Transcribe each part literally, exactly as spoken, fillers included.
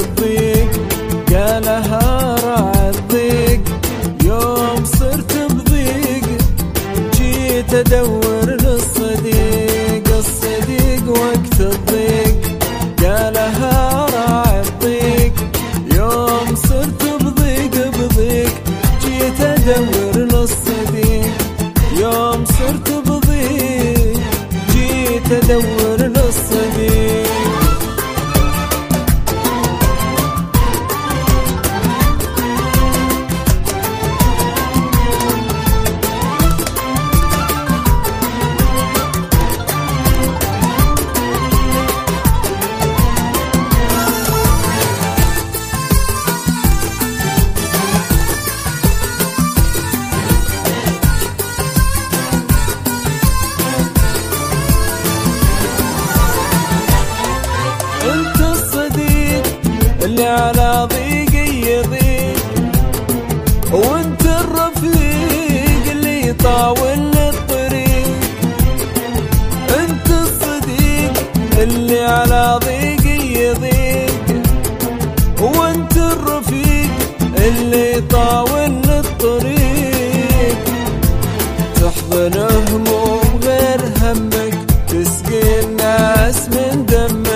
الضيق قالها راعي الضيق. يوم صرت بضيق جيت ادور للصديق، الصديق وقت الضيق قالها راعي الضيق. يوم صرت بضيق بضيق جيت ادور للصديق. يوم صرت بضيق جيت ادور للصديق. اللي على ضيقي يضيق، وانت الرفيق اللي يطاول الطريق. انت الصديق اللي على ضيقي يضيق، وانت الرفيق اللي يطاول الطريق. تحضن هموم غير همك، تسقي الناس من دمك.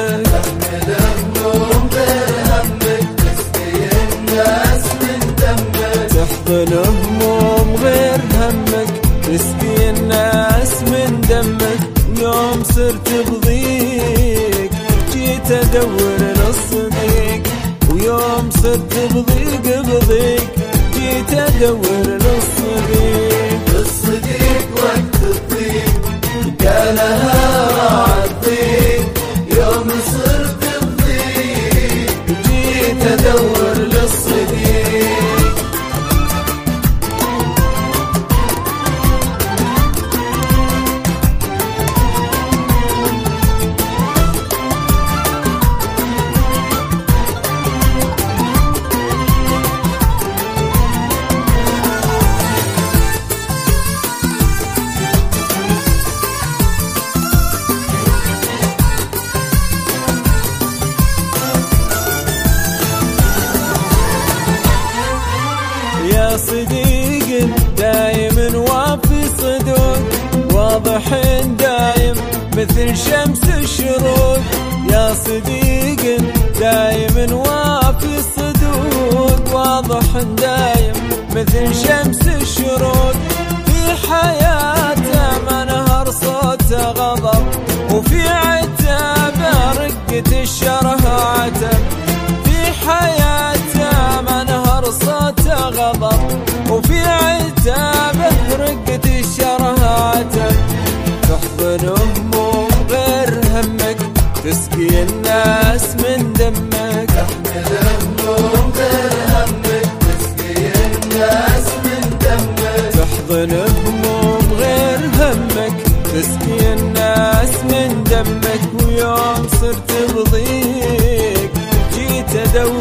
تحضن هموم غير همك، تسقي الناس من دمك. يوم صرت بضيق جيت ادور للصديق. ويوم صرت بضيق بضيق جيت ادور للصديق. الصديق وقت الضيق قالها راعي الضيق. يوم صرت بضيق جيت ادور للصديق. يا صديق دايم وافي صدوق، واضح دايم مثل شمس الشروق. يا صديق دايم وافي صدوق، واضح دايم مثل شمس الشروق. في حياته منهر صوته غضب، وفي عتابه رقة الشره عتب. في حياته منهر صوته غضب، وفي عتابه رقة الشره عتب. تحضن هموم غير همك، تسقي الناس من دمك. تحمل هموم غير همك، تسقي الناس من دمك. تحضن هموم غير همك، تسقي الناس من دمك. ويوم صرت بضيق جيت ادور